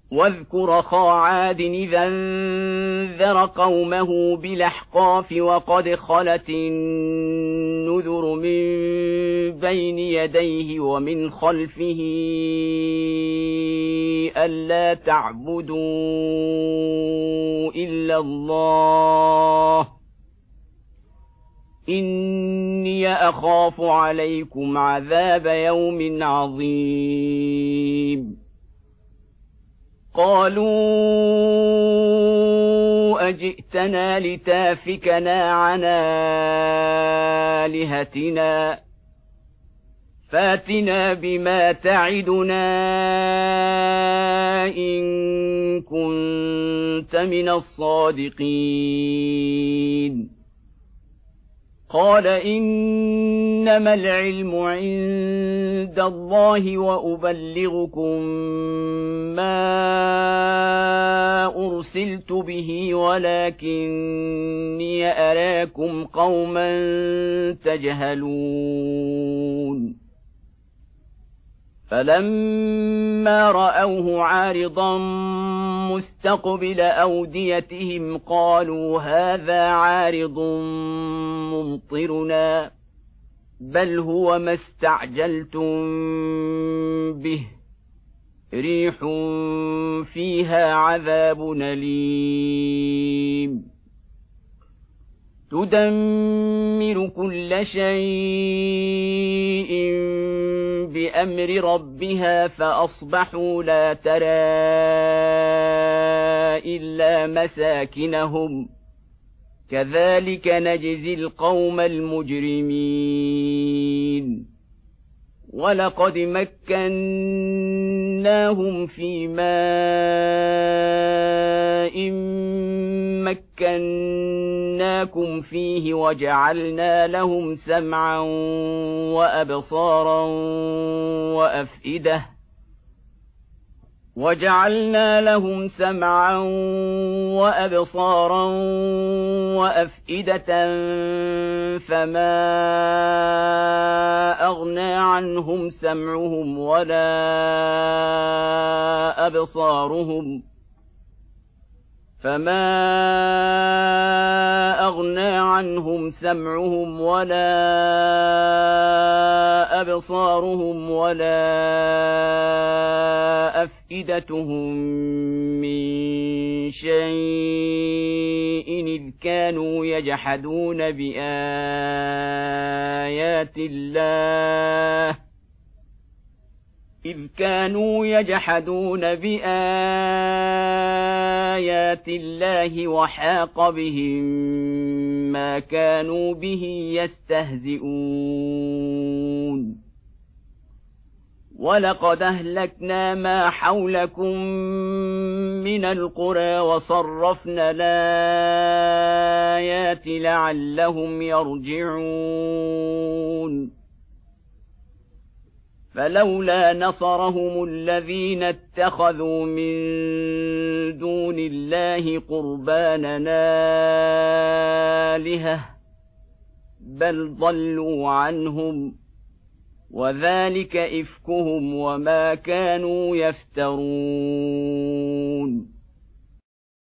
واذكر أخا عاد إذا انذر قومه بالأحقاف وقد خلت النذر من بين يديه ومن خلفه ألا تعبدوا إلا الله إني أخاف عليكم عذاب يوم عظيم قالوا أجئتنا لتافكنا عن آلهتنا فاتنا بما تعدنا إن كنت من الصادقين قال إنما العلم عند الله وأبلغكم ما أرسلت به ولكني أراكم قوما تجهلون فلما رأوه عارضا مستقبل أوديتهم قالوا هذا عارض ممطرنا بل هو ما استعجلتم به ريح فيها عذاب أليم تدمر كل شيء بأمر ربها فأصبحوا لا ترى إلا مساكنهم كذلك نجزي القوم المجرمين ولقد مكناهم في ماء مكناكم فيه وجعلنا لهم سمعا وأبصارا وأفئدة فما أغنى عنهم سمعهم ولا أبصارهم ولا أفئدتهم من شيء إذ كانوا يجحدون بآيات الله وحاق بهم ما كانوا به يستهزئون ولقد أهلكنا ما حولكم من القرى وصرفنا الآيات لعلهم يرجعون فلولا نصرهم الذين اتخذوا من دون الله قربانا آلهة بل ضلوا عنهم وذلك إفكهم وما كانوا يفترون